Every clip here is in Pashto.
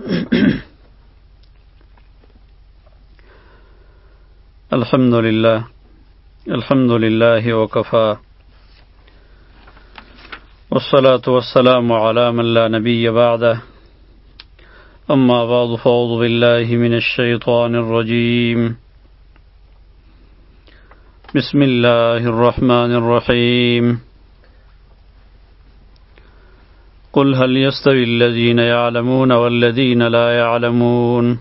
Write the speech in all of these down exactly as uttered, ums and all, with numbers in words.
الحمد لله الحمد لله وكفى والصلاة والسلام على من لا نبي بعده أما بعد فأعوذ بالله من الشيطان الرجيم بسم الله الرحمن الرحيم قل هل يستوي الذين يعلمون والذين لا يعلمون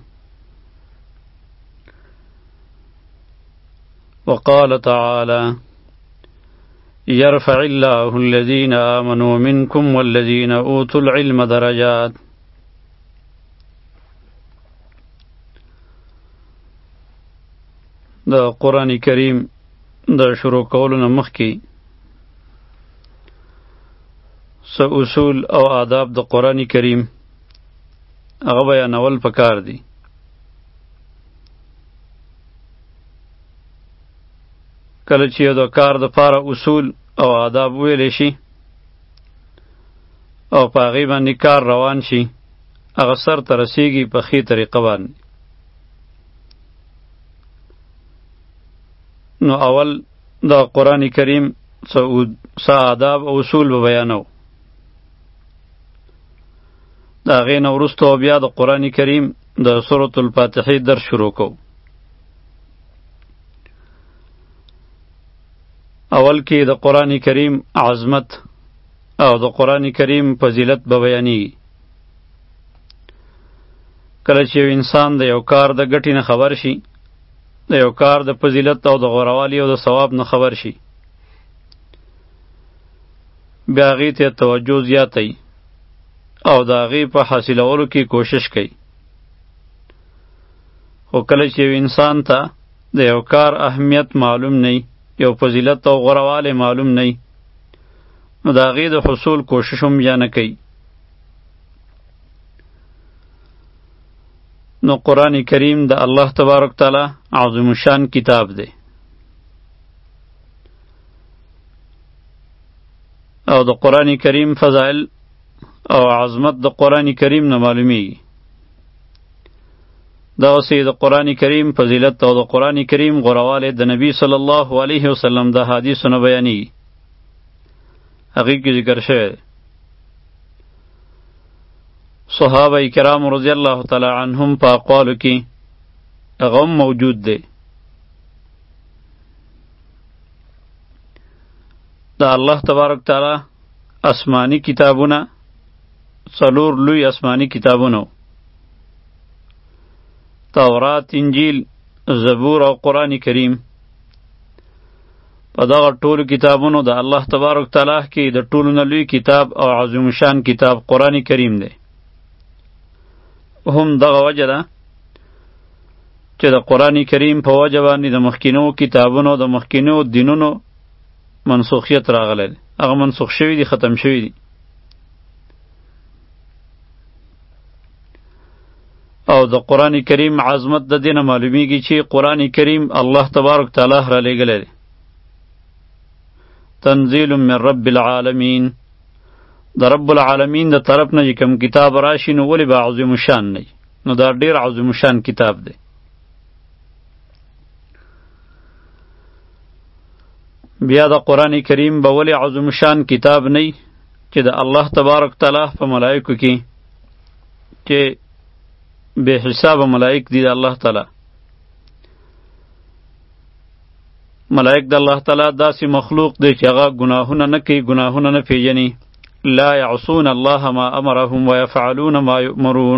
وقال تعالى يرفع الله الذين آمنوا منكم والذين أوتوا العلم درجات دا قرآن کریم دا شروع کولو مخکی س اصول او آداب د قرآن کریم هغه بیانول پکار دی. کله چې د کار د پاره اصول او آداب ویلی شي او په هغې باندې کار روان شي هغه سر ته رسیږي په ښې طریقه باندې. نو اول د قرآن کریم څه آداب او اصول به بیانو، د هغې نه وروسته بیا د قرآن کریم د سورة الفاتحې درس شروع کوو. اول کې د قرآن کریم عظمت او د قرآن کریم فضیلت به بیانېږي. کله چې یو انسان د یو کار د ګټې نه خبر شي، د یو کار د فضیلت او د غوروالي او د ثواب نه خبر شي، بیا هغې ته توجه زیاتی او د هغې په حاصلولو کې کوشش کوي. خو کله چې یو انسان ته د یو کار اهمیت معلوم نه، یو فضیلت او غوروالی معلوم نه، نو د هغې د حصول کوشش هم بیا نه کوي. نو قرآن کریم د الله تبارک تعالی عظیم الشان کتاب دی او د قرآن کریم فضائل او عظمت د قرآن کریم نه معلومیږي. دغسې د قرآن کریم فضیلت او د قرآن کریم غوروالی د نبی صلی الله علیه وسلم د حدیثو نه بیانېږي. هغې کې ذکر شوی دی. صحابه کرام رضی الله تعالی عنهم په اقوالو کې هغه هم موجود دی. د الله تبارک تعالی آسمانی کتابونه څلور لوی آسمانی کتابونه، تورات، انجیل، زبور او قرآن کریم. په دغه ټولو کتابونو د الله تبارک تعالی کې د ټولو نه لوی کتاب او عظیم شان کتاب قرآن کریم دی. هم دغه وجه ده چې د قرآن کریم په وجه باندې د مخکینو کتابونو د مخکینو دینونو منسوخیت راغلی دی. هغه منسوخ شوي دي، ختم شوي دي. او د قرآن کریم عظمت د دې نه معلومیږي چې قرآن کریم الله تبارک تعالی را لېږلی دی. تنزیل من رب العالمین، د رب العالمین د طرف نه چې کوم کتاب راشي نو ولې به عظیم شان نه وي؟ نو دا ډېر عظیم شان کتاب دی. بیا د قرآن کریم به ولې عظیم شان کتاب نه وي چې د الله تبارک تعالی په ملائکو کې چې بے حساب ملائک دی د الله تعالی، ملائک د الله تعالی داسې مخلوق دی چې هغه گناهونه نه کوي، گناهونه نه پیژني. لا یعصون الله ما امرهم ویفعلون ما یؤمرون.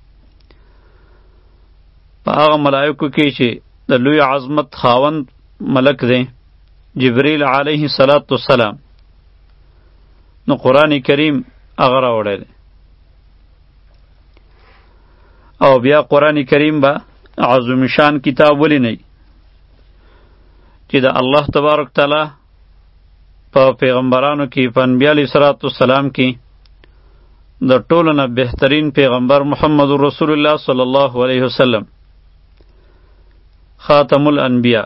په هغه ملائکو کې چې د لوی عظمت خاوند ملک دی جبریل علیه الصلاة والسلام، نو قرآن کریم هغه راوړی دی. او بیا قرآن کریم به عظیم شان کتاب ولی نه چې د الله تبارک تعالی په پیغمبرانو کې، په انبیا علیه صلوات والسلام کې د ټولو نه بهترین پیغمبر محمد رسول الله صلی الله علیه وسلم خاتم الانبیا،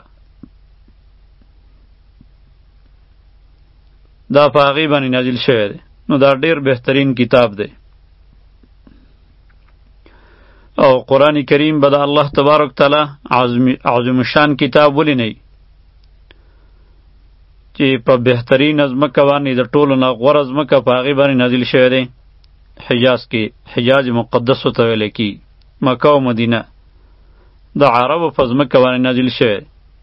دا په هغې باندې نازل شوی دی. نو دا ډېر بهترین کتاب دی. او قرآن کریم به د الله تبارک تعالی عظیم شان کتاب ولې نه چې په بهترین ځمکه باندې د ټولو نه غوره ځمکه په هغې باندې نازل شوی دی حجاز کې حجاز مقدسو ته ویلی کېږي مکه او مدینه د عربو په ځمکه باندې نازل شوی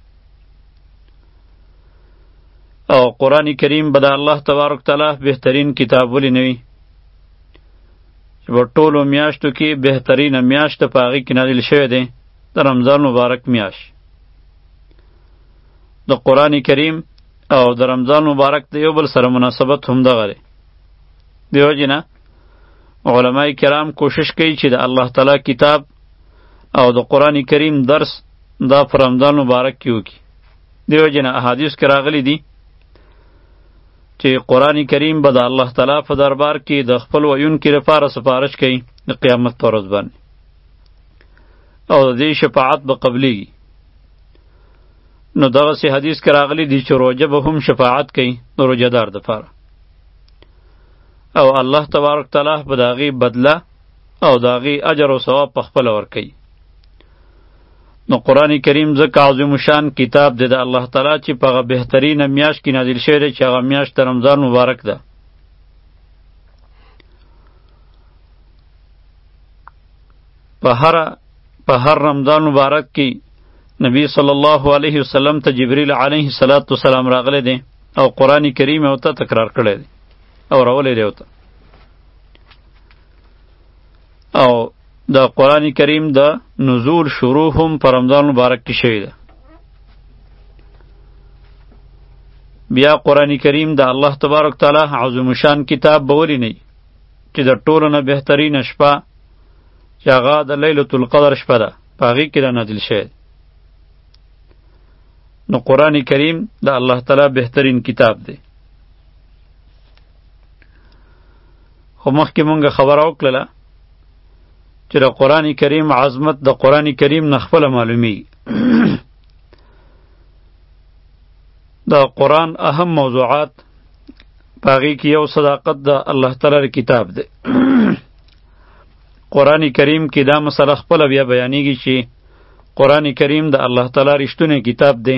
او قرآن کریم به د الله تبارک تعالی بهترین کتاب ولې نه وي چې په ټولو میاشتو کې بهترینه میاشت په هغې کې نازل شوی دی د رمضان مبارک میاشت د قرآن کریم او د رمضان مبارک د یو بل سره مناسبت هم دغه دی دیو جنه علماء کرام کوشش کوي چې د الله تعالی کتاب او د قرآن کریم درس دا په رمضان مبارک کې وکړي دیو جنه احادیث کې راغلی دي چې قرآن کریم به د الله تعالی په دربار کې د خپل ویونکي لپاره سفارش کوي د قیامت په ورځ باندې او د دې شفاعت به قبلیږي نو دغسې حدیث کې راغلی دي چې روژه به هم شفاعت کوي د روژهدار دپاره او الله تبارک تعالی به د هغې بدله او د هغې اجر او ثواب پخپله ورکوي نو قرآن کریم ځکه عظیم شان کتاب دی د الله تعالی چې په هغه بهترینه میاشت کې نازل شوی دی چې هغه میاشت د رمضان مبارک ده په هر په هر رمضان مبارک کې نبی صلی الله علیه وسلم ته جبریل علیه السلام راغلی دی او قرآن کریم او ته تکرار کړی دی او راولی دی ورته او د قرآن کریم د نزول شروع هم په رمضان مبارک کې شوی ده بیا قرآن کریم د الله تبارک تعالی عظیم شان کتاب به ولې نه چې د ټولو نه بهترینه شپه چې هغه د لیلة القدر شپه ده په هغې کې رانازل شوی نو قرآن کریم د الله تعالی بهترین کتاب دی خو مخکې مونږ خبره وکړله چې د قرآن کریم عظمت د قرآن کریم نه خپله معلومیږي د قرآن اهم موضوعات په هغې کې یو صداقت د الله تعالی کتاب دی قرآن کریم کې دا مسله خپله بیا بیانیږي چې قرآن کریم د الله تعالی رښتونی کتاب دی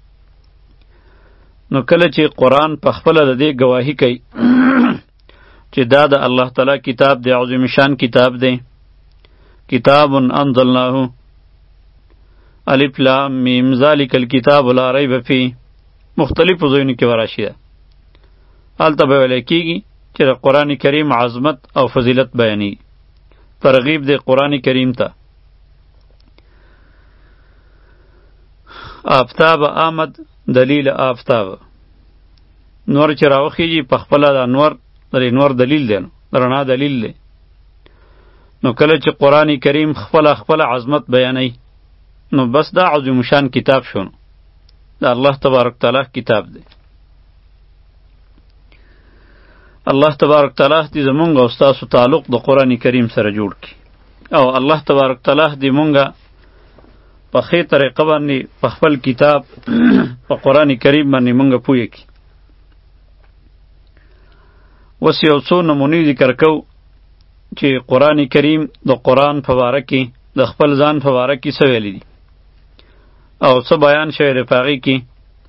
نو کله چې قرآن په خپله د دې ګواهي کوي چې دا د الله تعالی کتاب دی عظیم شان کتاب دی کتاب انزلناه الف لام میم ذلک الکتاب لا ریب فیه مختلفو ځایونو کې وراشي ده هلته به ویلی کېږي چې د قرآن کریم عظمت او فضیلت بیانیږي ترغیب دی قرآن کریم ته آفتاب آمد دلیل آفتاب نور چې راوخیږي په خپله د انور د نور دلیل دی نو د رڼا دلیل دی نو کله چې قرآن کریم خپله خپله عظمت بیانوي نو بس دا عظیم شان کتاب شو نو د الله تبارک تعالی کتاب دی الله تبارک تعالی دې زمونږ او ستاسو تعلق د قرآن کریم سره جوړ کړي او الله تبارک تعالی دې مونږه په ښې طریقه باندې په خپل کتاب په قرآن کریم باندې مونږه پوه کړي اوس یو څو نمونې ذکر کوو چې قرآن کریم د قرآن په باره کې د خپل ځان په باره کې څه ویلي دي او څه بیان شوی دی په هغې کې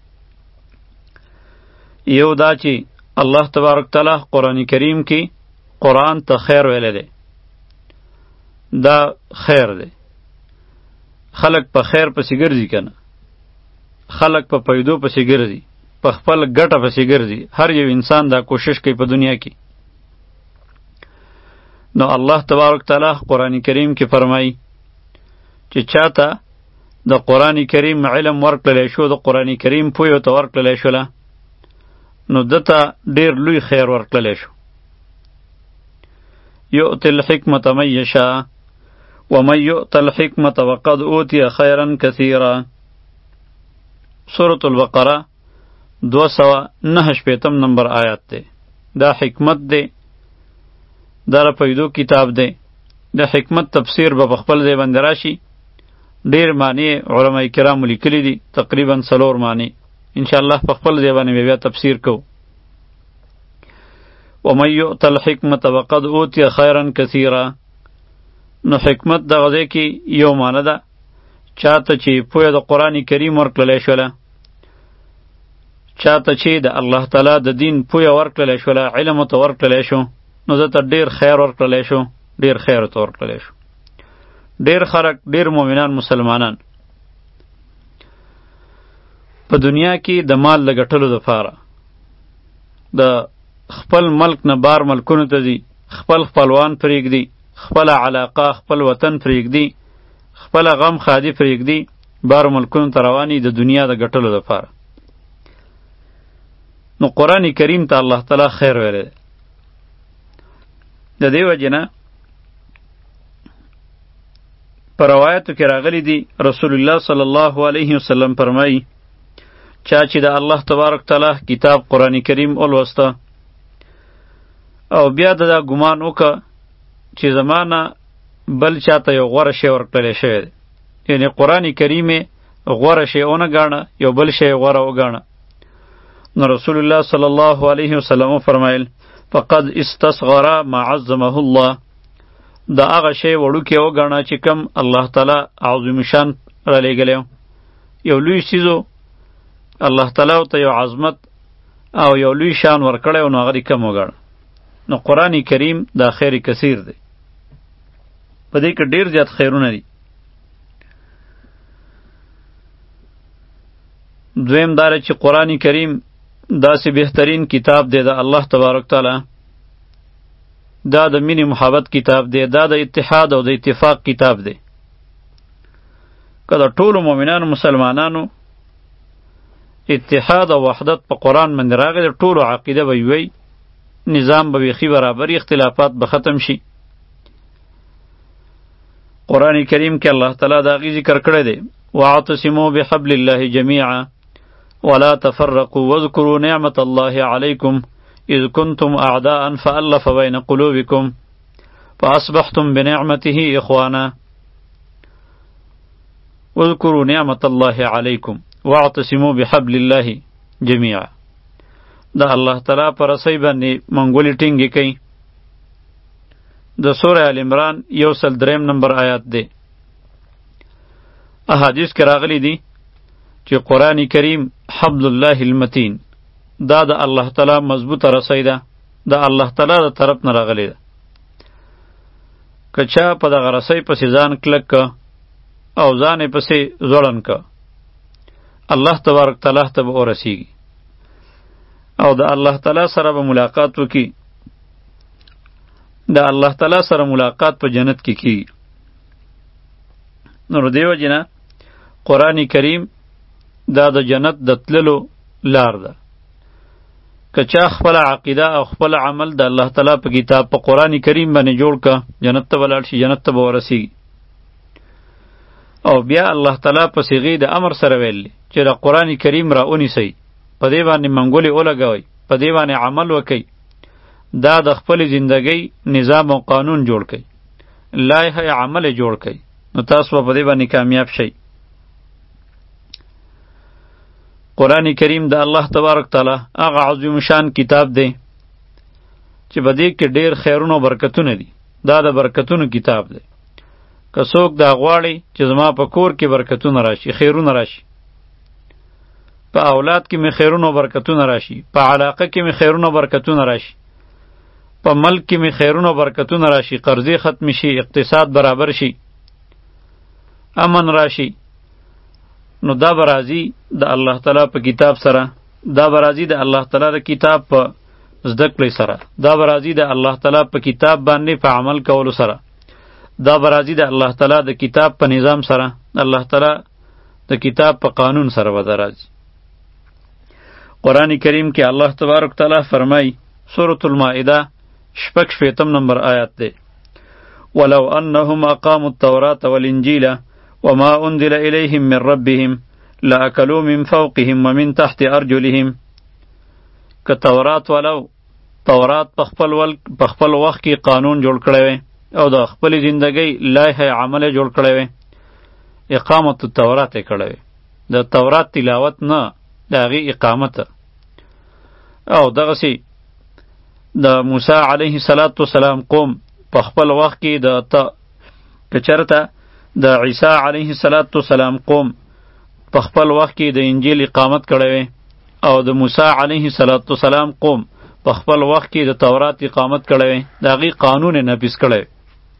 یو دا چې الله تبارک تعالی قرآن کریم کې قرآن ته خیر ویلی دی دا خیر دی خلق په خیر پسې ګرځي که نه خلق په پیدو پسې ګرځي په خپل ګټه پسې ګرځي هر یو انسان دا کوشش کوي په دنیا کې نو الله تبارک تعالی قرآن کریم کې فرمایي چې چاته د قرآن کریم علم ورکړلی شو د قرآن کریم پوی ورته ورکړلی شوله نو دته ډیر لوی خیر ورکړلی شو یؤتی الحکمة من یشاء ومن یؤت الحکمة وقد اوتی خیرا کثیرا سورة البقره دو سوه نهه شپېتم نمبر آیات دی دا حکمت دی دا را پیدو کتاب دی د حکمت تفسیر به په خپل ځای باندې راشي ډیر معنی علماء کرامو لیکلي دي تقریبا څلور معنی انشاءالله په خپل ځای باندې بیا تفسیر کوو ومن یؤت الحکمة وقد اوتی خیرا کثیرا نو حکمت دغه ځای کې یو معنی ده چاته چې پوهه د قرآن کریم ورکړلی شوله، چاته چې د الله تعالی د دین پوهه ورکړلی شوله، علم ورته ورکړلی شو، نو ده ته ډېر خیر ورکړلی شو، ډېر خیر ورته ورکړلی شو. ډېر خلک، ډېر مؤمنان مسلمانان په دنیا کې د مال د ګټلو دپاره د خپل ملک نه بار ملکونو ته ځي، خپل خپلوان پرېږدي، خپله علاقه خپل وطن پرېږدي، خپله غم خادي پرېږدي، بار ملکونو ته رواني د دنیا د ګټلو دپاره. نو قرآن کریم ته الله تعالی خیر ویلی دی. د دې وجې نه په روایتو کې راغلی دی رسول الله صلی الله علیه وسلم فرمایي چا چې د الله تبارک تعالی کتاب قرآن کریم ولوسته او بیا د دا ګمان وکړه چې زمانه بل چاته یو غوره شی ورکړلی شوی دی، یعنی قرآن کریم غوره شی ونه ګاڼه، یو بل شی غوره وګاڼه، نو رسول الله صلی الله علیه وسلم فرمایل فقد استصغر ما عظمه الله، دا هغه شی وړوکی وګاڼه چې کم الله تعالی عظیم شان را لېږلی یو لوی څیزو الله تعالی ته یو عظمت او یو لوی شان ورکړی نو هغه دې کم وګاڼه. نو قرآن کریم دا خیر کثیر دی، په دې کې ډېر زیات خیرونه دي. دویم دا چې قرآن کریم داسې بهترین کتاب دی د الله تبارک تعالی، دا د مینې محبت کتاب دی، دا د اتحاد او د اتفاق کتاب دی. که د ټولو مؤمنانو مسلمانانو اتحاد او وحدت په قرآن باندې راغی، د ټولو عقیده به وی، نظام به بیخي برابري، اختلافات به ختم شي. قرآن کریم کې الله تعالی دا غي ذکر کړی دی واعتصموا بحبل الله جميعا ولا تفرقوا واذكروا نعمة الله عليكم إذ كنتم أعداء فألف بين قلوبكم فأصبحتم بنعمته إخوانا واذكروا نعمة الله عليكم واعتصموا بحبل الله جميعا. دا الله تعالی پر رسۍ باندې منګولې ټینګې کوي. د سوره ال عمران یو سل دریم نمبر آیات دی. احادیث کې راغلی دی چې قرآن کریم حبل الله المتین، دا د الله تعالی مضبوطه رسۍ ده، د الله تعالی د طرف نه راغلی ده. که چا په دغه رسۍ پسې ځان کلک که او ځان یې پسې ځوړن که، الله تبارک تعالی ته به ورسیږي او د الله تعالی سره به ملاقات وکړي. د الله تعالی سره ملاقات په جنت کې کیږي. نو دې وجې نه قرآن کریم دا د جنت د تللو لار ده. که چا خپل عقیده او خپل عمل د الله تعالی په کتاب په قرآن کریم باندې جوړ که، جنت ته به لاړ شي، جنت ته به ورسیږي. او بیا الله تعالی په صیغې د امر سره ویلی چې د قرآن کریم را ونیسئ، په دې باندې منګولې ولګوئ، په دې باندې عمل وکئ، دا د خپل زندګۍ نظام او قانون جوړ کئ، لایحه عمل جوړ کئ، نو تاسو په دې باندې کامیاب شئ. قرآن کریم د الله تبارک تعالی هغه عظیم شان کتاب دی چې په دې کې ډېر خیرونه او برکتونه دي. دا د برکتونو کتاب دی. که څوک دا غواړي چې زما په کور کې برکتونه راشي، خیرونه راشي، په اولاد کې مې خیرونه او برکتونه راشي، په علاقه کې مې خیرونه او برکتونه راشي، په ملک کې مې خیرونه او برکتونه راشي، قرضې ختم شي، اقتصاد برابر شي، امن راشي، نو دا به راځي د الله تعالی په کتاب سره، دا به راځي د الله تعالی د کتاب په زده کړې سره، دا به راځي د الله تعالی په کتاب باندې په عمل کولو سره، دا به راځي د الله تعالی د کتاب په نظام سره، الله تعالی د کتاب په قانون سره به دا راځي. قرآن کریم کې الله تبارک تعالی فرمای سورة المائده شپږ شپېتم نمبر آیات دی ولو انهم اقاموا التوراة والانجیل وما انزل الیهم من ربهم لاکلوا من فوقهم ومن تحت ارجلهم. که تورات ولو تورات په خپل ول په خپل وخت کې قانون جوړ کړی وي او د خپل ژوندۍ لایحه عمل جوړ کړی وي، اقامت التورات یې کړی وي، د تورات تلاوت نه، د هغې اقامت. او دغسې د موسی علیه السلام قوم په خپل وخت کې د که چرته د عیسی علیه السلام قوم په خپل وخت کې د انجیل اقامت کړی وی او د موسی علیه السلام قوم په خپل وخت کې د تورات اقامت کړی وی د هغې قانون یې نافظ کړی وی.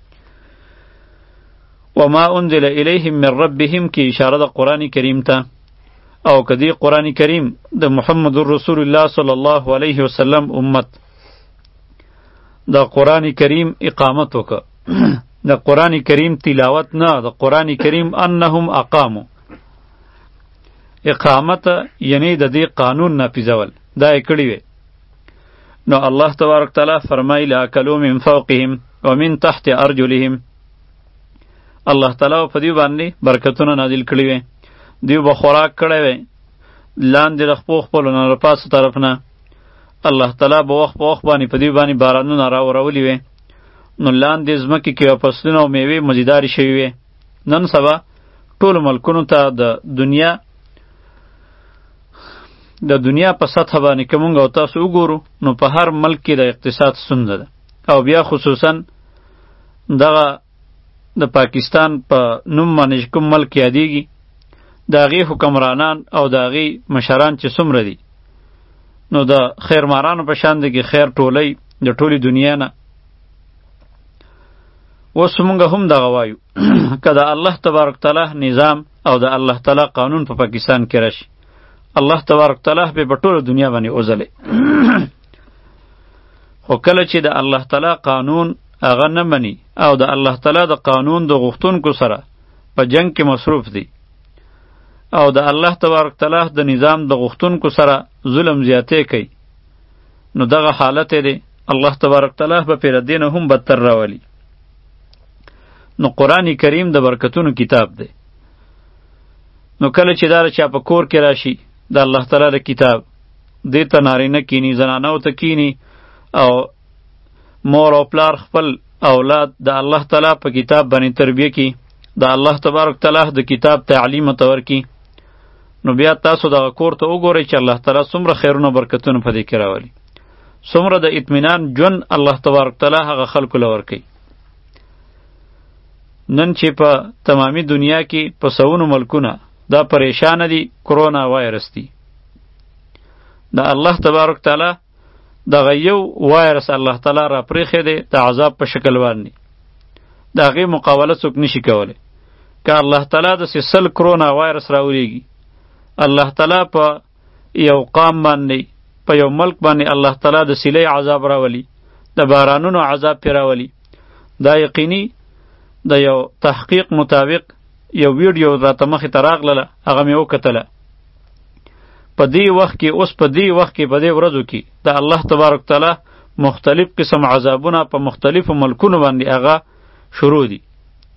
وما انزل الیهم من ربهم کې اشاره د قرآن کریم ته او که دی قرآن کریم د محمد رسول الله صلی الله علیه وسلم امت د قرآن کریم اقامت وکړه د قرآن کریم تلاوت نه د قرآن کریم انهم اقامو اقامت یعنی د دې قانون نافذول دا یې کړي وی. نو الله تبارک تعالی فرمایي لاکلوا من فوقهم ومن تحت ارجلهم الله تعالی په دې باندې برکتونه نازل کړي وی دیو به خوراک کړی وی لاندې د خپو خپلو نه له پاسه طرف نه الله تعالی به وخت په وخت باندې په دې باندې بارانونه راورولي وی نو لاندې ځمکې کې فصلونه او میوې مزیدارې شوي وی. نن سبا ټولو ملکونو ته د دنیا د دنیا په سطح باندې که مونږ او تاسو وګورو نو په هر ملک کې د اقتصاد ستونزه ده او بیا خصوصا دغه د پاکستان په نوم باندې کوم ملک یادیږي د هغې حکمرانان او د هغې مشران چې څومره دي نو د خیرمارانو په شان دی کې خیر ټولۍ د ټولې دنیا نه. اوس مونږ هم دغه وایو که د الله تبارک تعالی نظام او د الله تعالی قانون په پاکستان کې راشي الله تبارک تعالی به په ټوله دنیا باندې وځلې خو کله چې د الله تعالی قانون هغه نه مني او د الله تعالی د قانون د غوښتونکو سره په جنگ کې مصروف دی او د الله تبارک تعالی د نظام د غوښتونکو سره ظلم زیاتی کوي نو دغه حالت دی الله تبارک تعالی به پیر دین هم بدتر راولي. نو قرآن کریم د برکتونو کتاب دی. نو کله چې دا چا په کور کې راشي د الله تعالی د کتاب دې ته نارینه کینی زنانو ته کینی او مور او پلار خپل اولاد د الله تعالی په کتاب باندې تربیه کی د الله تبارک تعالی د کتاب تعلیم تور کی نو بیا تاسو دغه کور ته وګورئ چې الله تعالی څومره خیرونه برکتونه په دې کې راولي څومره د اطمینان ژوند الله تبارک تعالی هغه خلکو له ورکوي. نن چې په تمامی دنیا کې په سونو ملکونه دا پریشان دي کرونا وایرس دی د الله تبارک تعالی دغه یو وایرس الله تعالی را پریښی دی د عذاب په شکل باندې د هغې مقابله څوک نشي کولی. که الله تعالی داسې سل کرونا وایرس راولیږي الله تعالی په یو قام باندې په یو ملک باندې الله تعالی د سیلې عذاب راولي د بارانونو عذاب پې راولي دا یقیني د یو تحقیق مطابق یو ویډیو راته مخې ته راغلله هغه مې وکتله په دې وخت کې اوس په دې وخت کې په دې ورځو کې د الله تبارک تعالی مختلف قسم عذابونه په مختلفو ملکونو باندې هغه شروع دي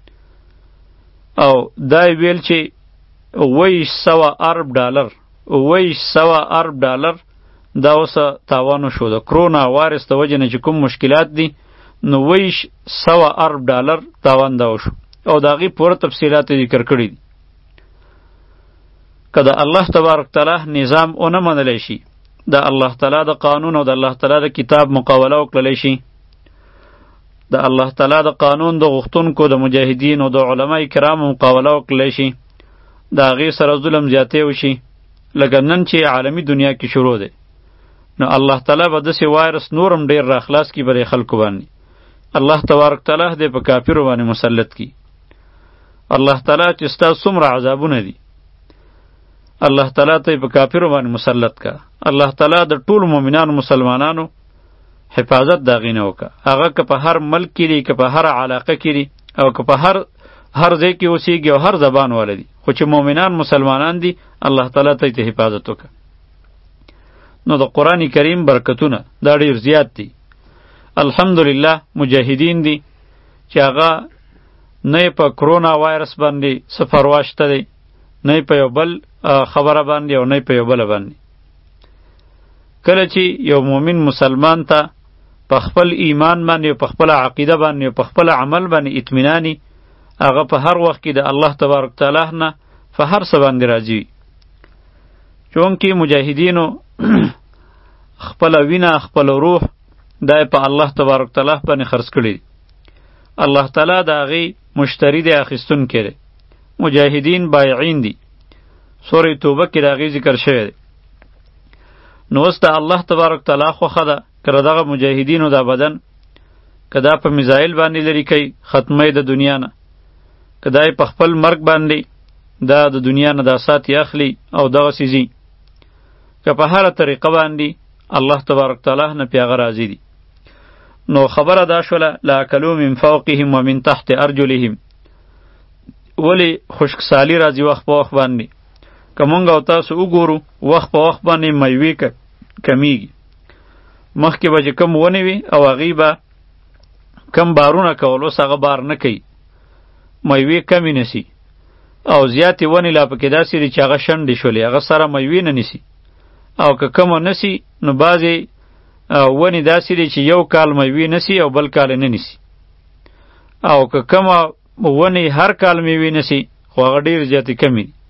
او دا ویل چې اوویش سوه ارب ډالر اوویش سوه ارب ډالر دا اوس تاوانو شو د کرونا وایرس د وجې نه چې کوم مشکلات دي نو ویش سوه ارب ډالر تاوان دا وشو او د هغې پوره تفصیلات ذکر کړي دي. که د الله تبارک تعالی نظام ونه منلی شي د الله تعالی د قانون او د الله تعالی د کتاب مقابله وکړلی شي د الله تعالی د قانون د غوښتونکو د مجاهدینو د علما کرامو مقابله وکړلی شي د هغې سره ظلم زیاتی وشي لکه نن چې عالمي دنیا کې شروع دی نو الله تعالی به داسې وایرس نورم ډېر راخلاص کي به د خلکو باندې الله تبارک تعالی دې په کافرو باندې مسلط کی. الله تعالی چې ستا څومره عذابونه دي الله تعالی ته په کافرو باندې مسلط کا. الله تعالی د ټولو مؤمنانو مسلمانانو حفاظت د هغې نه وکړه هغه که په هر ملک کې دي که په هر علاقه کې دي او که په هر هر ځای کې اوسېږي او هر زبان والا دي خو چې مؤمنان مسلمانان دي الله تعالی ته یې حفاظت وکړه. نو د قرآن کریم برکتونه دا ډېر زیات دي. الحمدلله مجاهدین دي چې هغه نه په کرونا وایرس باندې څه پروا شته دی نه په یو بل خبره باندې او نه په یو بله باندې. کله چې یو مؤمن مسلمان ته په خپل ایمان باندې په خپل عقیده باندې په خپل عمل باندې اطمینانی هغه په هر وخت کې د الله تبارک تعالی نه په هر څه باندې راځي چونکې مجاهدینو خپل وینه خپل روح دا په الله تبارک تعالی باندې خرڅ کړي. الله تعالی د هغې مشتری دی اخیستونکی دی. مجاهدین بایعین دی. سورې توبه کې د هغې ذکر شوی دی. نو اوس د الله تبارک تعالی خوښه ده که د دغه مجاهدینو دا بدن که دا په میزایل باندې لرې کوي ختمه د دنیا نه، که دا په خپل مرګ باندې دا د دنیا نه دا ساتي اخلي او دغسې ځي، که په هره طریقه باندې الله تبارک تعالی نه پې هغه راضي دي. نو خبره دا شوله لاکلو من فوقهم و من تحت ارجلهم. ولې خشکسالي راځي وخت په وخت باندې؟ که مونږ او تاسو وګورو وخت په وخت باندې میوې کمیږي. مخکې به چې کم ونې وي او هغې به کم بارونه کول، اوس هغه بار نه کوي، میوې کمې نسی او زیاتې ونې لا پکې داسې دي چې هغه شنډې شولې، هغه سره میوې نه نیسي. او که کمه نسی نو بعضې ونې داسې دي چې یو کال میوې نسی او بل کال نه نیسي. او که کمه ونې هر کال میوې نسی خو هغه ډېر زیاتې کمې دي.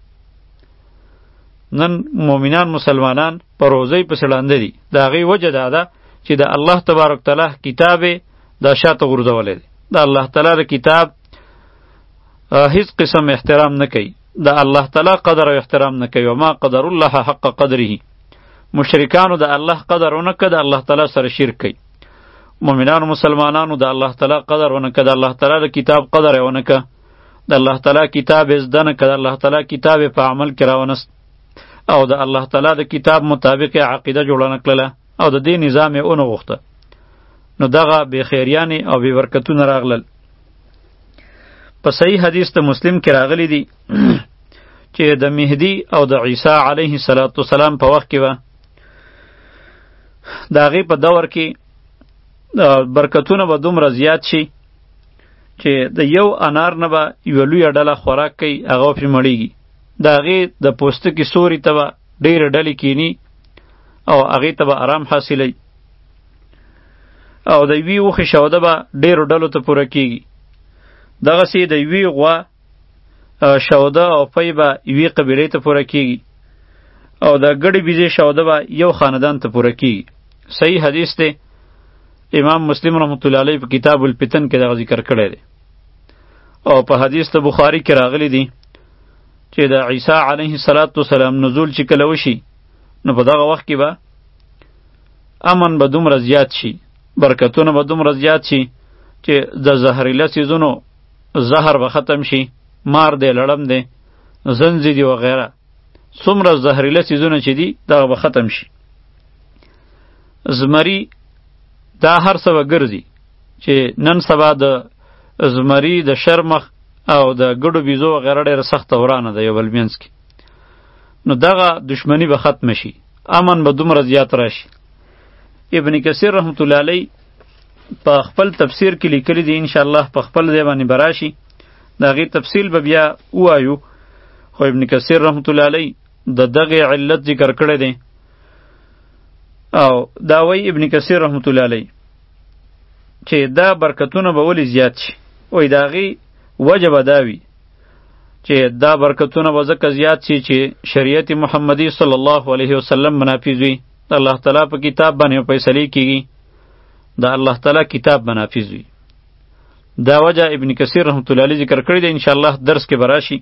نن مؤمنان مسلمانان په روزۍ پسې ړانده دي. د هغې وجه دا ده چې د الله تبارک تعالی کتاب یې دا شاته غورځولی دی. د الله تعالی د کتاب هیڅ قسم احترام نه کوي، د الله تعالی قدر او احترام نه کوي. وما قدر الله حق قدره. مشرکانو د الله قدر ونه که، د الله تعالی سره شرک کوي. مؤمنانو مسلمانانو د الله تعالی قدر ونه که، د الله تعالی د کتاب قدر یې ونه که، د الله تعالی کتاب یې زده نه که، د الله تعالی کتاب یې په عمل کې راونست او د الله تعالی د کتاب مطابق عقیده جوړه نه کړله او د دې نظام یې ونه غوښته، نو دغه بې خیریانې او بې برکتونه راغلل. په صحیح حدیث د مسلم کې راغلی دی چې د مهدی او د عیسی علیه السلام په وخت کې به د هغې په دور کې برکتونه به دومره زیات شي چې د یو انار نه به یوه لویه ډله خوراک کوي، هغه به پرې مړېږي. د هغې د پوستکي سوري ته به ډېرې ډلې کینی او هغې ته به آرام حاصلی او د یوې اوښې شوده به ډېرو ډلو ته پوره کیږي. دغسې د یوې غوا شوده او پی به یوې قبیلې ته پوره کیږي او د ګډې بیزې شوده به یو خاندان ته پوره کیږي. صحیح حدیث دی، امام مسلم رحمت الله علیه په کتاب الفتن کې دغه ذکر کړی دی. او په حدیث د بخاری کې راغلی دی چې د عیسی علیه السلام نزول چې کله وشي نو په دغه وخت کې به امن به دومره زیات شي، برکتونه به دومره زیات شي چې د زهریله څیزونو زهر به ختم شي، مار دی، لړم دی، زنځې دي وغیره، څومره زهریله څیزونه چې دي دغه به ختم شي. زمري دا هر څه به ګرځي چې نن سبا د زمري د شرمخ او د ګډو بیزو وغیره ډېره سخته ورانه ده یو بل منځ کې، نو دغه دشمني به ختم شي، امن به دومره زیات راشي. ابن کثیر رحمت الله علیه په خپل تفسیر کې لیکلی دی، انشاءالله په خپل ځای باندې به راشي، د هغې تفصیل به بیا ووایو. خو ابن کثیر رحمت الله علیه د دغې علت ذکر کړی دی او دا وایي ابن کثیر رحمت الله علیه چې دا برکتونه به ولې زیات شي. وایي د هغې وجه به دا وي چې دا برکتونه به ځکه زیات شي چې شریعت محمدی صلی الله علیه وسلم منافذ وي، د الله تعالی په کتاب باندې فیصلې کیږي، د الله تعالی کتاب منافذ وي. دا وجه ابن کثیر رحمت الله علیه ذکر کړی دی، انشاءالله درس کې به راشي.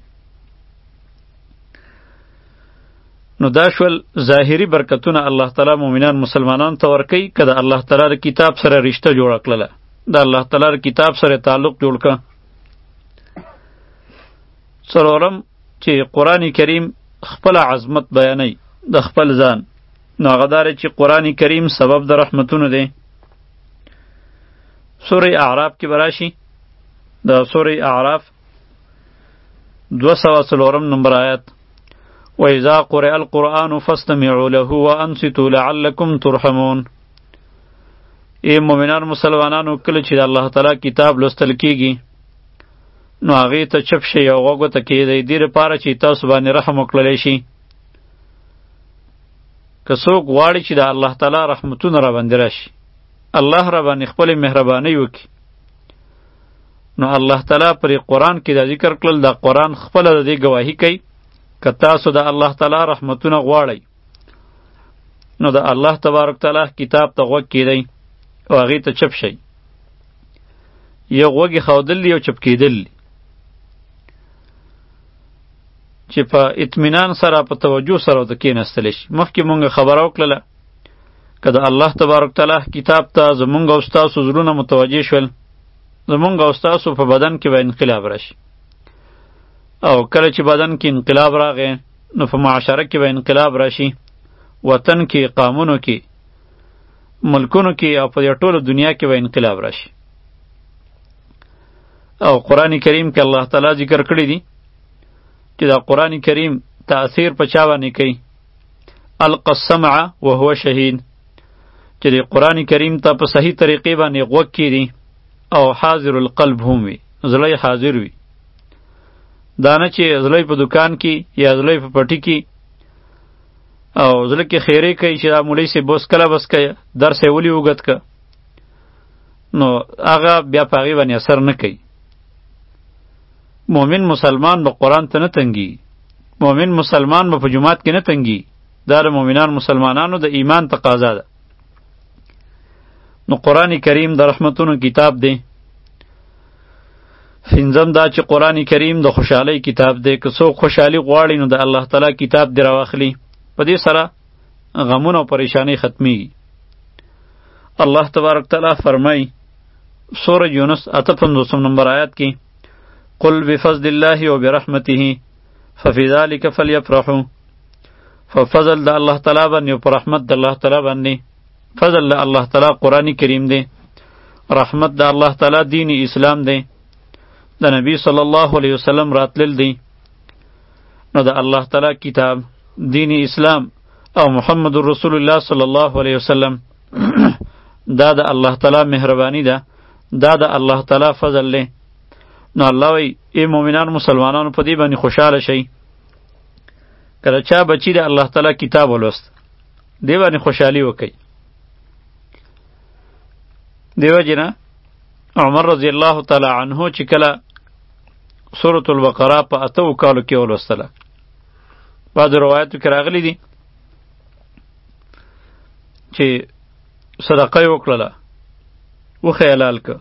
نو دا شول ظاهري برکتونه الله تعالی مؤمنان مسلمانان ته ورکوي که د الله تعالی د کتاب سره رشته جوړه کړله، د الله تعالی د کتاب سره تعلق جوړ کړه. څلورم چې قرآن کریم خپل عظمت بیانوي د خپل ځان، نو هغه دا چې قرآن کریم سبب د رحمتونو دی. سوره اعراف کې به راشي، د سوره اعراف دو سوه څلورم نمبر آیت، وَإِذَا قُرِئَ الْقُرْآنُ فَاسْتَمِعُوا لَهُ وَأَنصِتُوا لَعَلَّكُمْ تُرْحَمُونَ. ای مومنان مسلمانانو کله چې د الله تعالی کتاب لوستل کیږي نو هغې ته چپ شئ او غوږ ورته کښېږدئ، دې لپاره چې تاسو باندې رحم وکړلی شي. که څوک غواړي چې د الله تعالی رحمتونه راباندې راشي، الله راباندې خپلې مهربانۍ وکړي، نو الله تعالی پر قرآن کې دا ذکر کړل، دا قرآن خپله د دې ګواهي کوي که تاسو د الله تعالی رحمتونه غواړئ نو د الله تبارک تعالی کتاب ته غوږ کېږدئ او هغې ته چپ شئ. یو غوږ یې ښودل دي او چپ کېدل دي. چې په اطمینان سره په توجه سره ورته کېناستلی شي. مخکې مونږ خبره وکړله که د الله تبارک تعالی کتاب ته زمونږ او ستاسو زړونه متوجه شول، زمونږ او ستاسو په بدن کې به انقلاب راشي، او کله چې بدن کې انقلاب راغی نو په معاشره کې به انقلاب راشي، وطن کې، قامونو کې، ملکونو کې، او په دې ټولو دنیا کې به انقلاب راشي. او قرآن کریم کې الله تعالی ذکر کړی دی چې دا قرآن کریم تأثیر په چا باندې کوي؟ القى السمع وهو شهید، چې د قرآن کریم ته په صحیح طریقې باندې غوږ کیږي او حاضر القلب هم وي، زړه حاضر وي. دا نه چې زړه په دکان کې یا زړه په پټي کې او زړه کې خیرې کوي چې دا مولوي صاحب بوس کله بس کوي درس یې ولي اوږد که، نو هغه بیا په هغې باندې اثر نه کوي. مؤمن مسلمان به قرآن ته نه تنګي، مؤمن مسلمان به په جماعت کې نه تنګي. دا د مؤمنان مسلمانانو د ایمان تقاضا ده. نو قرآن کریم د رحمتونو کتاب دی. پنځم دا چې قرآن کریم د خوشحالۍ کتاب دی. که څوک خوشحالي غواړي نو د الله تعالی کتاب دی راواخلي، په دې سره غمونه او پریشانی ختمیږي. الله تبارک تعالی فرمای سورة یونس اته پنځوسم نمبر آیات کې قل بفضل الله وبرحمته ففي ذلك فليفرحوا. ففضل د الله تعالی باندې او پر رحمت د الله تعالی باندې، فضل د الله تعالی قرآن کریم دی، رحمت د الله تعالی دین اسلام دی، د نبی صلی الله علیه وسلم راتلل دی. نو د الله تعالی کتاب، دین اسلام او محمد رسول الله صلی الله علیه وسلم دا د الله تعالی مهربانی ده، دا د الله تعالی فضل دی. نو الله وی ای مؤمنان مسلمانانو په دې باندې خوشاله شئ. کله چا بچی د الله تعالی کتاب ولوست دې باندې خوشحالي وکړي. دیو جنا عمر رضی الله تعالی عنه چې کله سورة البقره په اتو کالو کې ولوستله، بعض روایتو کې راغلی دي چې صدقه یې وکړله، وښه حلال که.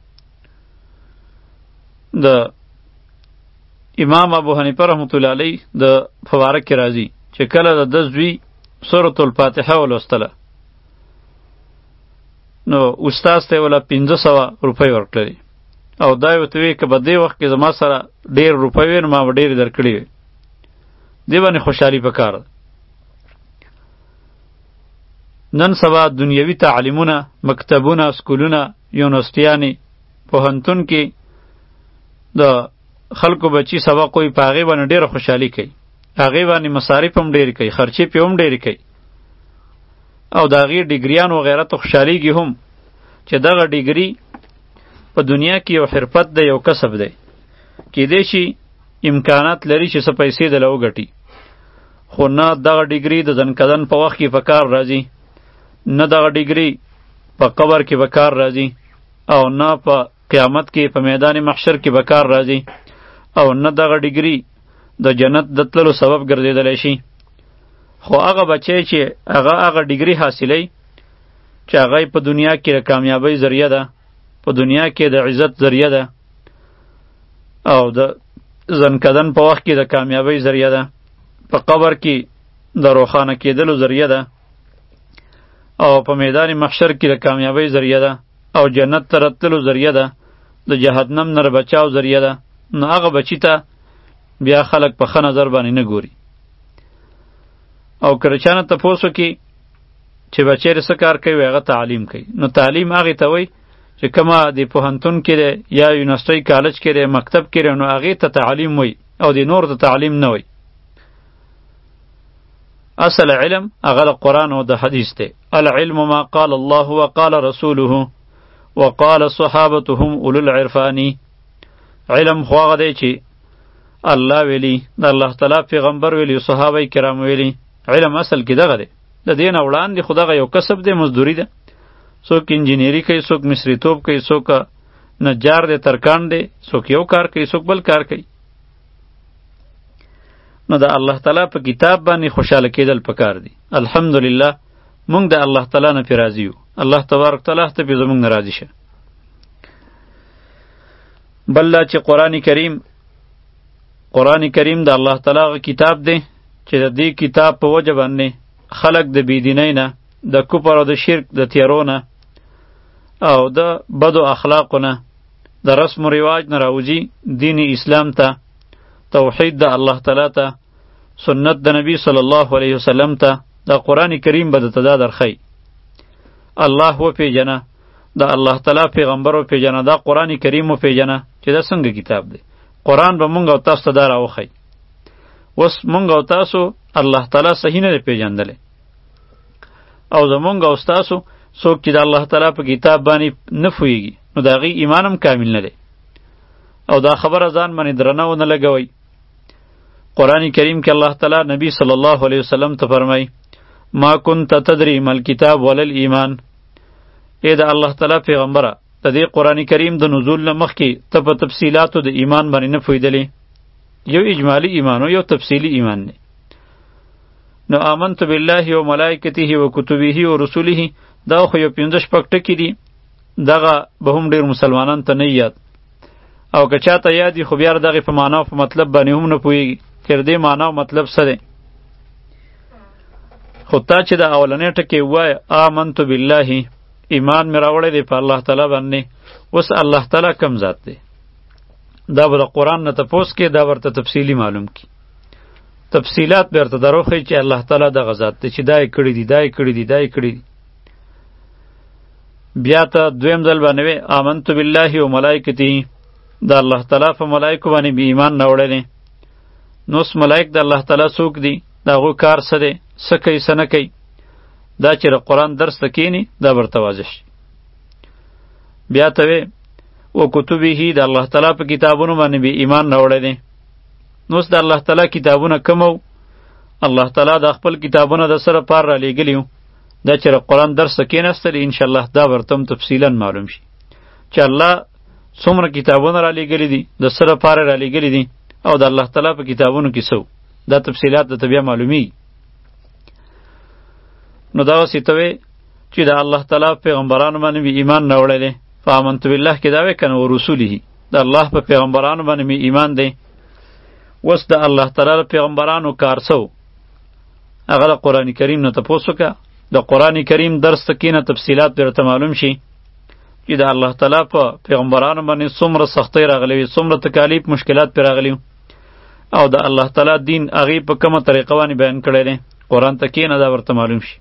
د امام ابو حنیفه رحمت الله علیه د فواره کې راځي چې کله د ده زوی سورة الفاتحه ولوستله نو استاد ته یې وله پنځه سوه روپۍ ورکړلې، او دا یې ورته ویې که په دې وخت کې زما سره ډېر روپۍ وې نو ما به ډېرې درکړې وې. دې باندې خوشحالي پکار ده. نن سبا دنیوي تعلیمونه، مکتبونه، سکولونه، یونیورسټیانې، پوهنتون کې د خلکو بچی سبق کوي، په هغې باندې ډېره خوشحالي کوي، هغې باندې مصارف هم ډېرې کوي، خرچې پې هم ډېرې کوي، او د هغې ډیګریان وغیره ته خوشحالیږي هم چې دغه ډیګري په دنیا کې یو حرفت دی، یو کسب دی. کیدای شي امکانات لري چې څه پیسې دله وګټي، خو نه دغه ډیګري د ځنکدن په وخت کې په کار راځي، نه دغه ډیګري په قبر کې به کار راځي، او نه په قیامت کې په میدان محشر کې به کار راځي، او نه دغه ډیګري د جنت د تللو سبب ګرځېدلی شي. خو هغه بچی چې هغه هغه ډیګري حاصلی چې هغه په دنیا کې د کامیابۍ ذریعه ده، په دنیا کې د عزت ذریعه ده، او د ځنکدن په وخت کې د کامیابۍ ذریعه ده، په قبر کې د روښانه کېدلو ذریعه ده، او په میدان محشر کې د کامیابۍ ذریعه ده، او جنت ته راتللو ذریعه ده، د جهنم نه بچاو ذریعه ده. نو هغه بچی ته بیا خلک په ښه نظر باندې نه ګوري. او که چانه تپوس وکړي چې بچی دې څه کار کوي، هغه تعلیم کوي. نو تعلیم هغې ته وایي چې کومه د پوهنتون کې دی یا یونیورسټۍ کالج کې دی، مکتب کې دی، نو هغې ته تعلیم وایي، او د نور ته تعلیم نه وایي. اصل علم هغه د قرآن او د حدیث دی. العلم ما قال الله وقال رسوله وقال صحابتهم اولو العرفان. علم خو هغه دی چې الله ویلی، د الله تعالی پیغمبر ویلی، صحابه کرام ویلی. علم اصل کې دغه دی. د دې نه وړاندې خو دغه یو کسب دی، مزدوري ده. څوک انجینری کوي، څوک مصریتوب کوي، څوک نجار دی، ترکان دی، څوک یو کار کوي، څوک بل کار کوي. نو د الله تعالی په کتاب باندې خوشحاله کېدل پکار دي. الحمدلله مونږ د الله تعالی نه پې راضي یو. الله تبارک تعالی ته پې زمونږ نه راضي شه. بل لا چې قرآن کریم قرآن کریم د الله تعالی غ کتاب دی چې د دې کتاب په وجه باندې خلق د بېدینۍ نه، د کفر او د شرک د تیرو نه او د بدو اخلاقو نه، د رسم و رواج نه راوځي دین اسلام ته، توحید د الله تعالی ته، سنت د نبی صلی الله علیه وسلم ته. دا قرآن کریم به درته دا درښیي. الله وپېژنه، د الله تعالی پیغمبر وپېژنه، دا قرآن کریم وپېژنه چې دا څنګه کتاب دی. قرآن به مونږ او تاسو ته دا راوښیي. اوس مونږ او تاسو الله تعالی صحیح نه دی پېژندلی، او زمونږ او ستاسو څوک چې د الله تعالی په کتاب باندې نه پوهېږي نو د هغې ایمان هم کامل نه دی. او دا خبره ځان باندې درنه ونه لګوئ. قرآن کریم کې الله تعالی نبی صلی الله علیه وسلم ته فرمایي ما کنت تدری ما الکتاب ولا الایمان. ای د الله تعالی پیغمبره، د دې قرآن کریم د نزول نه مخکې ته په تفصیلاتو د ایمان باندې نه پوهېدلې. یو اجمالی ایمان او یو تفصیلی ایمان دی. نو آمنت بالله و ملائکته و کتبه و رسوله دا خو یو پنځه شپږ ټکي دي، دغه به هم ډېر مسلمانان ته نه یاد، او که چاته یاد وي خو بیا دغې په معنا او په مطلب باندې هم نه پوهېږي چې د دې معنا او مطلب څه دی. خو تا چې د اولنۍ ټکې ووایه آمنت بالله، ایمان مې راوړی دی په الله تعالی باندې. اوس الله تعالی کم ذات دی؟ دا به د قرآن نه تپوس کې دا ورته تفصیلي معلوم کی، تفصیلات به ورته دروښیي چې الله تعالی دغه ذات دی چې دا یې کړي دي، دا یې کړي دي، دا یې کړي دي. بیا ته دویم ځل باندې وې آمنت بالله و ملائکته، د الله تعالی په ملایکو باندې به ایمان راوړی دی. نو اوس ملایک د الله تعالی څوک دي؟ د هغوی کار څه دی؟ څه کوي څه نه کوي؟ دا چې د قرآن درس ته کښېني دا به ورته واضح شي. بیا ته وې و کتبه، د الله تعالی په کتابونو باندې به ایمان راوړی دی. نو اوس د الله تعالی کتابونه کوم وو؟ الله تعالی د خپل کتابونه د سره پار را لېږلي وو. دا چې د قرآن درس ته کښېناستلی انشاءالله دا به ورته هم تفصیلا معلوم شي چې الله څومره کتابونه را لېږلي دي، د سره پاره را لېږلي دي، او د الله تعالی په کتابونو کې څه دا تفصیلات درته بیا معلومیږي. نو دغسې ته وې چې د الله تعالی پیغمبرانو باندې مې ایمان راوړی دی. په آمنت بالله کې دا وې که نه و رسوله، د الله په پیغمبرانو باندې مې ایمان دی. اوس د الله تعالی پیغمبرانو کار څه و؟ هغه د قرآن کریم نه تپوس وکړه. د قرآن کریم درس ته کښېنه، تفصیلات به درته معلوم شي چې د الله تعالی په پیغمبرانو باندې څومره سختۍ راغلی وي، څومره تکالیف مشکلات پرې راغلي او د الله تعالی دین هغې په کومه طریقه باندې بیان کړی دی. قرآن ته کښېنه دا ورته معلوم شي.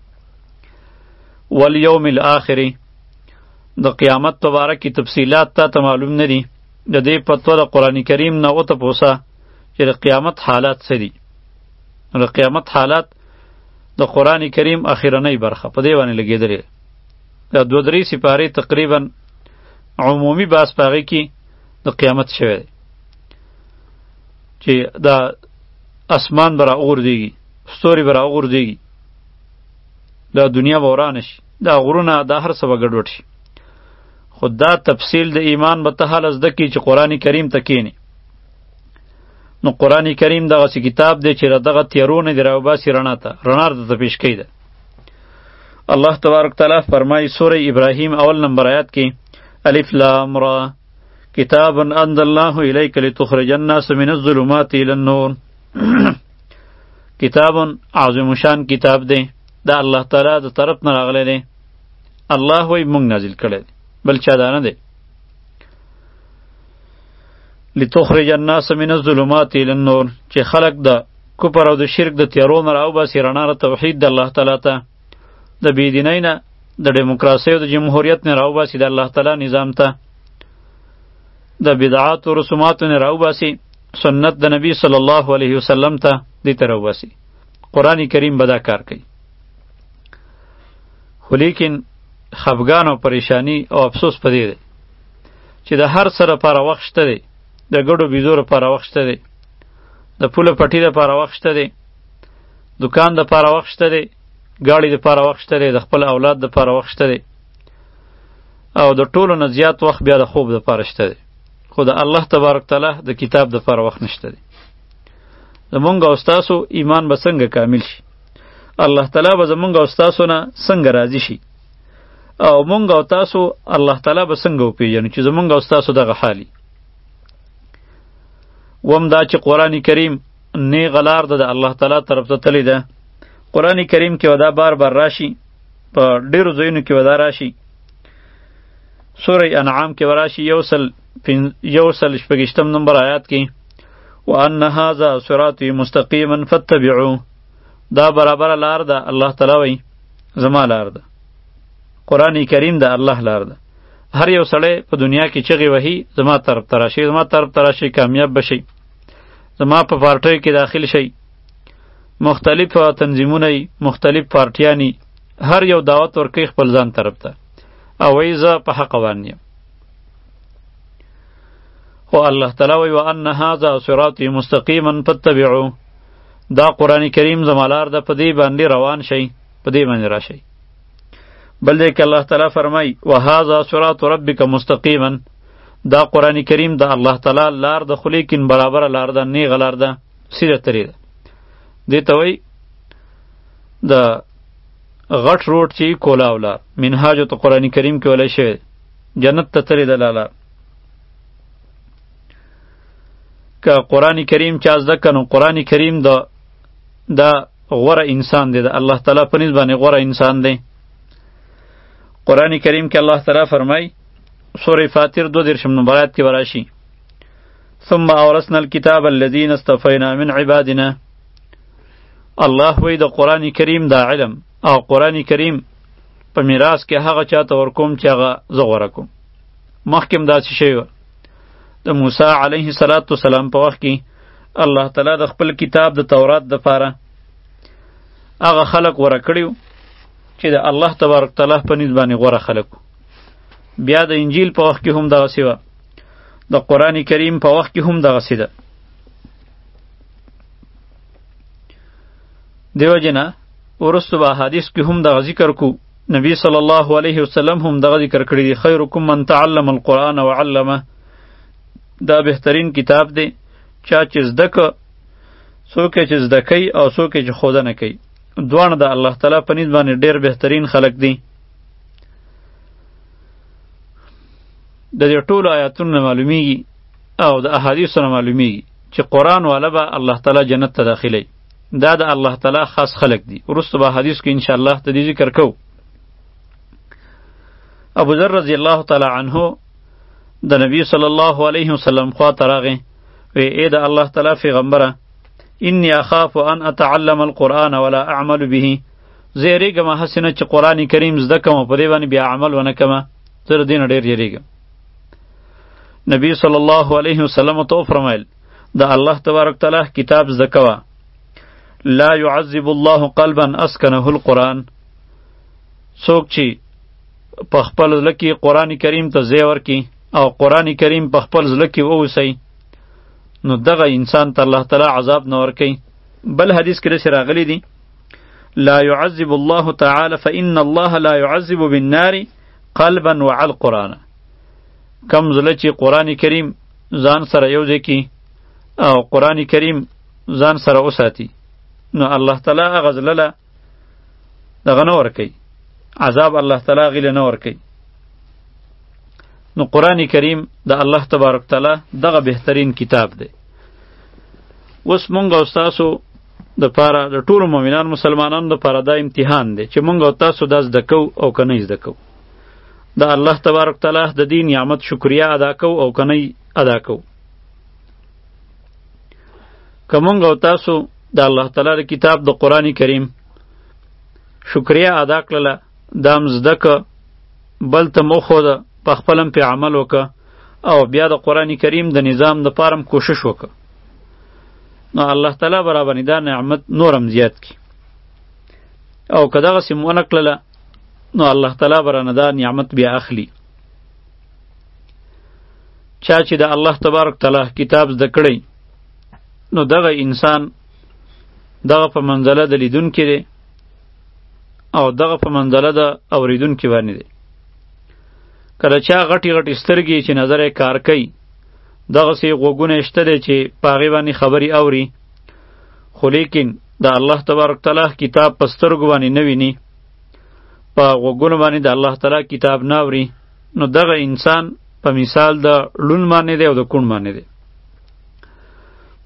والیوم الآخر، د قیامت په باره کې تفصیلات تا ته معلوم نه دي. د دې فتوه د قرآن کریم نه وتپوسه چې د قیامت حالات څه دي. د قیامت حالات د قرآن کریم اخرنۍ برخه په دې باندې لګېدلې. دا دو درې سپارې تقریبا عمومي بحث په هغې کې د قیامت شوی دی چې دا اسمان به راوغورځېږي، ستوري به راوغورځېږي، دا دنیا به ورانه شي، دا غرونه دا هر څه به ګډوډ شي. خو دا تفصیل د ایمان به ته هله زده کړي چې قرآن کریم ته کښېنې. نو قرآن کریم دغسې کتاب دی چې دغه تیارو نه دې راوباسي رڼا ته، رڼا درته پیش کوي ده. الله تبارک تعالی فرمایي سوره ابراهیم اول نمبر آیات کې الف لام را کتاب انزلناه الیک لتخرج الناس من الظلمات الى النور. کتاب عظیم شان کتاب دی، دا الله تعالی د طرف نه راغلی دی. الله وایي موږ نازل کړی دی، بل چا دا نه دی. لتخرج الناس من الظلمات الى النور، چې خلق د کفر او د شرک د تیارو نه راوباسي رڼا د توحید د الله تعالی ته، د بېدینۍ نه، د ډیموکراسۍ او د جمهوریت نه راوباسي د الله تعالی نظام ته، د بدعات و رسوماتو نه راوباسي سنت د نبی صلی الله علیه وسلم ته، دې ته راوباسي. قرآن کریم به دا کار کوي. خو لیکن خفګان او پریشانی او افسوس په دې دی چې د هر څه لپاره وخت شته دی. د ګډو بیزو لپاره وخت شته دی، د پوله پټي لپاره وخت شته دی، دکان لپاره وخت شته دی، ګاډي لپاره وخت شته دی، د خپل اولاد لپاره وخت شته دی، او د ټولو نه زیات وخت بیا د خوب لپاره شته دی. خو د الله تبارک تعالی د کتاب لپاره وخت نشته دی. زمونږ او ستاسو ایمان به څنګه کامل شي؟ الله تعالی به زمونږ او ستاسو نه څنګه راضي شي؟ او مونږ او تاسو الله تعالی به څنګه وپېژنو چې زمونږ او ستاسو دغه حالي؟ وم دا چې قرآن کریم نیغه لار ده د الله تعالی طرف ته تللی ده. قرآن کریم کې ودا بار بار راشي، په ډیرو ځایونو کې ودا راشي. سوره انعام کې وراشي یو سل یو سل شپږشتم نمبر آیات کې وان هذا صراطی مستقیما فاتبعوه، دا برابر لار ده. الله تعالی وایي زما لار ده. قرآن کریم د الله لار ده. هر یو سړی په دنیا کې چغې وهي زما طرف ته راشي، زما طرف ته راشي، کامیاب بشي، زما په پارټۍ کې داخل شي. مختلف تنظیمونه مختلف پارټیانی هر یو دعوت ورکوي خپل ځان طرف ته او وایي زه په حق باندې یم. خو الله تعالی وایي وان هذا صراطی مستقیما فاتبعوه، دا قرآن کریم زما لار ده، په دې باندې روان شئ، په دې باندې راشئ. بل دی که الله تعالی فرمای وهذا صراط ربک مستقیما، دا قرآن کریم د الله تعالی لار ده، خو لیکن برابر لار ده، نیغه لار ده، سیده تری ده. دې ته وایي د غټ روډ چې کولاو لار، منهاج ته قرآن کریم کې ولی شوی جنت ته تری ده لار. که قرآن کریم چا زده که نو قرآن کریم د دا غوره انسان دی، د الله تعالی په نسبت باندې غوره انسان دی. قرآن کریم کې الله تعالی فرمای سوره فاطر دو دېرشم نمبر آیات کې وراشي ثم اورثنا الكتاب الذين اصطفينا من عبادنا. الله وی د قرآن کریم دا علم او قرآن کریم په میراث کې هغه چاته ورکوم چې هغه زه غوره کوم. مخکې داسې شوی وه د موسی علیه السلام په وخت کې الله تعالی د خپل کتاب د تورات دپاره هغه خلق غوره کړي چې د الله تبارک تعالی په نسبت باندې غوره خلق. بیا د انجیل په وخت کې هم دغسې وه، د قرآن کریم په وخت کې هم دغسې ده. دیو جنا ورستو به حدیث کې هم دغه ذکر کو، نبی صلی الله علیه وسلم هم دغه ذکر کړی دی خیرکم من تعلم القرآن وعلمه، دا بهترین کتاب دی چا چې زده که څوک چې زده کوي او څوک چې ښودنه کوي، دواړه د الله تعالی په نسبت باندې ډېر بهترین خلق دي. د دې ټولو آیاتونو نه معلومیږي او د احادیثو نه معلومیږي چې قرآن والا به الله تعالی جنت ته داخلی، دا د الله تعالی خاص خلق دي. وروسته به حدیث کې انشاءالله ته دې ذکر کوو. ابو ذر رضی الله تعالی عنه د نبی صلی الله علیه وسلم خوا ته راغی، وی ای د الله تعالی پیغمبره انی اخاف ان اتعلم القرآن ولا اعمل به، زه یریږم هسې نه چې قرآن کریم زده کوم په دې باندې بیا عمل ونه کومه، زه د دې نه ډېر یریږم. نبی صلی الله علیه وسلم ته وفرمیل د الله تبارک تعالی کتاب زده کوه، لا يعذب الله قلبا اسکنه القرآن، څوک چې په خپل زړه کې قرآن کریم ته ځای ورکړي او قرآن کریم په خپل زړه کې واوسئ، نو دغه انسان ته الله تعالی عذاب نه ورکوي. بل حدیث کې داسې راغلی دی لا يعذب الله تعالی فإن الله لا يعذب بالنار قلبا وعلى القرآن، کم زړه چې قرآن کریم ځان سره یوځای کړي او قرآن کریم ځان سره وساتي، نو الله تعالی هغه زړه له دغه نه ورکوي، عذاب الله تعالی هغې له نه ورکوي. نو قرآن کریم د الله تبارک تعالی دغه بهترین کتاب دی. اوس مونږ او تاسو د پاره د ټولو مؤمنان مسلمانانو دپاره دا امتحان دی چې مونږ او تاسو دا زده کوو او که نه زده کوو، د الله تبارک تعالی د دې نعمت شکریه ادا کوو او که نه ادا کوو. که مونږ او تاسو د الله تعالی د کتاب د قرآن کریم شکریه ادا کړله، دا هم زده که، بل ته مخوده، په خپلم پې عمل وکه او بیا د قرآن کریم د نظام دپاره هم کوشش وکه، نو الله تعالی به راباندې دا نعمت نورم زیات کړي. او که دغسې م ونه کړله نو الله تعالی به رانه دا نعمت بیا اخلي. چا چې د الله تبارک تعالی کتاب زده کړی نو دغه انسان دغه په منزله د لیدونکي دی او دغه په منزله د اوریدونکي باندې دی. کله چا غټي غټي سترګې چې نظر یې کار کوي، دغسې غوږونه یې شته دی چې په هغې باندې خبرې اوري، خو لیکن د الله تبارک تعالی کتاب په سترګو باندې نه ویني، په غوږونو باندې د الله تعالی کتاب نه اوري، نو دغه انسان په مثال د ړوند باندې دی او د کوڼ باندې دی.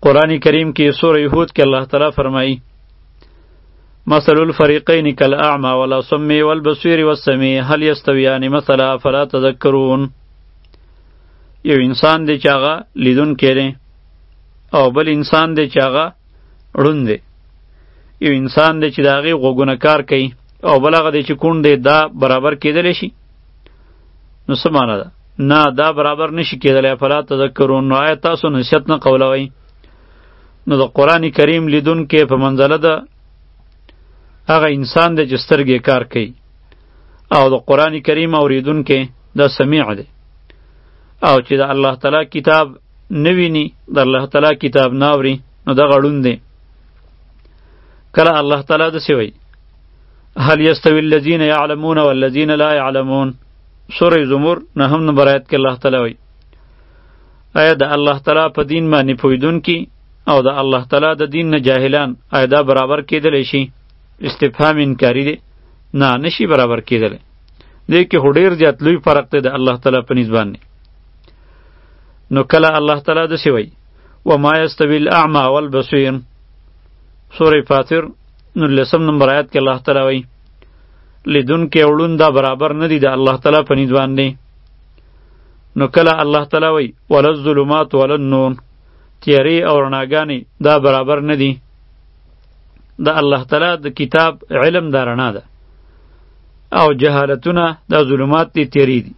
قرآن کریم کې سورہ یهود کې الله تعالی فرمایي مثل الفریقین کالاعمی والاصم والبصیر والسمیع هل یستویان مثلا فلا تذکرون. یو انسان دی چې هغه لیدونکی دی او بل انسان دی چې هغه ړوند دی. یو انسان دی چې د هغې غوږونه کار کوي او بل هغه دی چې کوڼ دی، دا برابر کیدلی شي؟ نو څه معنی ده؟ نه، دا برابر نشي کیدلی. فلا تذکرون، نو آیا تاسو نصیحت نه قولوئ؟ نو د قرآن کریم لیدونکی په منزله ده هغه انسان دی چې سترګې کار کوي، او د قرآن کریم اوریدونکی دا سمیع دی. او چې د الله تعالی کتاب نه ویني، د الله تعالی کتاب نه اوري، نو دغه ړوند دی. کله الله تعالی داسې وایي هل یستوی الذین یعلمون والذین لا یعلمون. سورہ زمر نهم نمبر آیت کې الله تعالی وایي آیا د الله تعالی په دین باندې پوهېدونکي او د الله تعالی د دین نه جاهلان آیا دا برابر کیدلی شي؟ استفهام انکاری دی. نه، نشي برابر کیدلی. دې کې خو ډېر زیات لوی فرق دی د الله تعالی په نسبت باندې. نو کله الله تعالی داسې وایي وما یستوی الاعمی والبصیر. سورہ فاطر نولسم نمبر آیت کې الله تعالی وایي لیدونکی او ړوند دا برابر نه دي د الله تعالی په نسبت باندې. نو کله الله تعالی وایي ولا الظلمات ولا النور، تیارې او رڼاګانې دا برابر نه دي. د الله تعالی د کتاب علم دا رڼا ده او جهالتونه دا ظلمات دي، تیارې دي.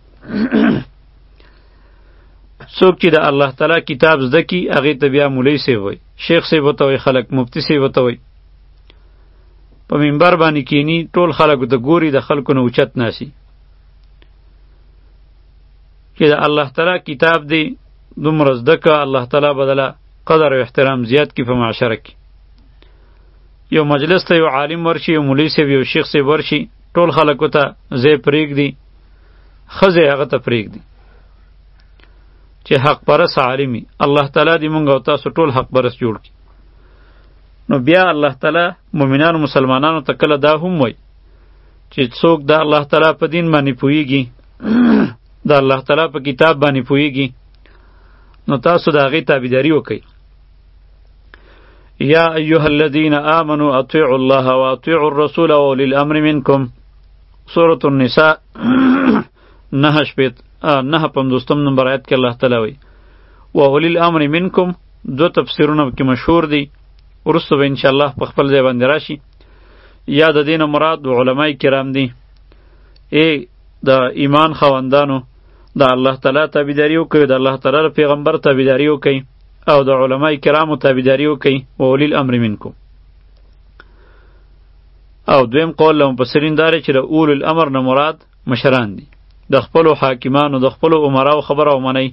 څوک چې د الله تعالی کتاب زده کي هغې ته بیا مولوي صاحب وایي، شیخ صاحب ورته وایي، خلک مفتي صاحب ورته وایي. په منبر باندې کینی، ټول خلک د ګوري، د خلکو نه اوچت ناسي. چې د الله تعالی کتاب دی دومره زده که الله تعالی بدله قدر او احترام زیات کی په معاشره کې. یو مجلس ته یو عالم ورشي، یو مولوي صاحب، یو شیخ صاحب ورشي، ټول خلکو ته ځای پرېږدي، ښه ځای هغه ته پرېږدي چې حق پرست عالمي. الله تعالی دې مونږ او تاسو ټول حق پرست جوړ کړي. نو بیا الله تعالی مؤمنانو مسلمانانو ته کله دا هم وایي چې څوک د الله تعالی په دین باندې پوهیږي، د الله تعالی په کتاب باندې پوهیږي، نو تاسو د هغې تابعداري وکئ. یا ایها الذین آمنوا اطیعوا الله واطیعوا الرسول واولی الامر منکم. سورة النساء نه شپېت نه پنځوستم نمبر آیت کې الله تعالی وایي واولی الامر منکم. دو تفسیرونه کې مشهور دي، وروسته به انشاءالله په خپل ځای باندې راشي. یا د دې نه مراد علماء کرام دي. ای د ایمان خاوندانو د الله تعالی تابعداري وکړئ، د الله تعالی پیغمبر تابعداري وکړئ او د علماء کرامو تابعداري وکړئ. واولی الامر منکم. او دویم قول له مفسرین دا دی چې د اولو الامر نه مراد مشران دي، د خپلو حاکمانو د خپلو عمراو خبره ومنئ.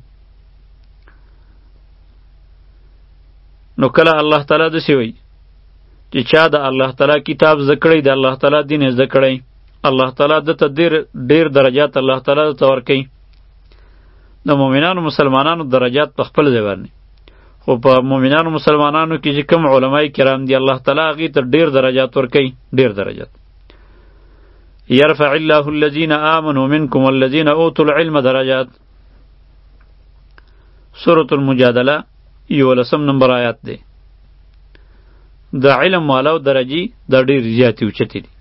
نو کله الله تعالی داسې وایي چې چا د الله تعالی کتاب زده کړی، د الله تعالی دین یې زده کړی، الله تعالی دته ډېر ډېر درجات الله تعالی دته ورکوي. د مؤمنانو مسلمانانو درجات په خپل ځای باندې، خو په مؤمنانو مسلمانانو کې چې کوم علماء کرام دي الله تعالی هغې ته ډېر درجات ورکوي، ډېر درجات. یرفع الله الذین آمنوا منکم والذین اوتوا العلم درجات. سورة المجادله یولسم نمبر آیات دی. د علم والاو درجی د ډېر زیاتې اوچتې دي.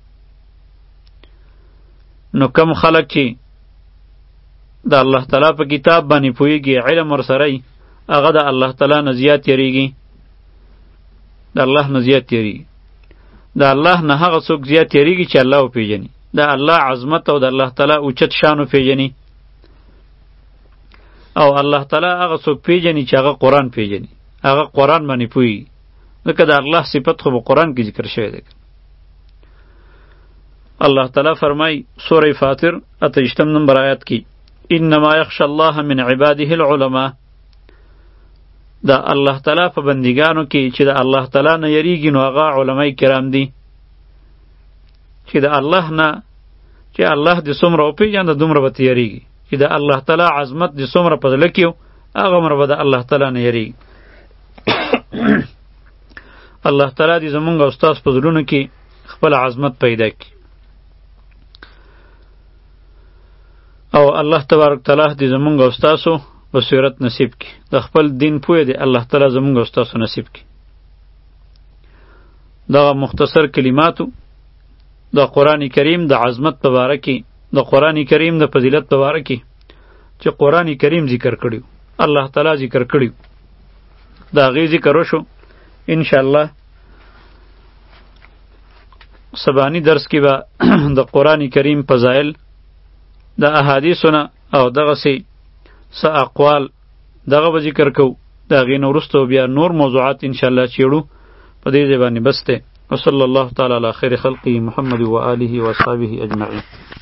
نو کم خلک چې د الله تعالی په کتاب باندې پوهیږي، علم ورسره وي، هغه د الله تعالی نه زیات یریږي، د الله نه زیات یریږي. د الله نه هغه څوک زیات یریږي چې الله وپېژني، د الله عظمت او د الله تعالی اوچت شان وپېژني. او الله تعالی هغه څوک پیژني چې هغه قرآن پیژني، هغه قرآن باندې پوهیږي. ځکه د الله صفت خو په قرآن کې ذکر شوی دی. الله تعالی فرمای سورة فاطر اتهشتم نمبر آیات کې انما یخشى الله من عباده العلماء. د الله تعالی په بندګانو کې چې د الله تعالی نه یریږي نو هغه علماء کرام دي. چې د الله نه چې الله دې څومره وپېژنده دومره به ته یریږي، چې د الله تعالی عظمت دې څومره په زړه کې و هغه مره به د الله تعالی نه یریږي. الله تعالی دې زمونږ او ستاسو په زړونو کې خپل عظمت پیدا کړي. او الله تبارک تعالی دې زمونږ او ستاسو بصیرت نصیب کی د خپل دین پوهه دی الله تعالی زمونږ او ستاسو نصیب کی. دغه مختصر کلماتو د قرآن کریم د عظمت په باره کې، د قرآن کریم د فضیلت په باره کې چې قرآن کریم ذکر کړیو، الله تعالی ذکر کړیو، د هغې ذکر وشو. انشاءالله سبانی درس کې به د قرآن کریم فضایل د احادیثونه او دغسې څه اقوال دغه به ذکر کوو. د هغې نه وروسته بیا نور موضوعات انشاءالله چیړو. په دې ځای باندې بس دی. وصلی الله تعالی علی خیر خلقه محمد و آله و اصحابه اجمعین.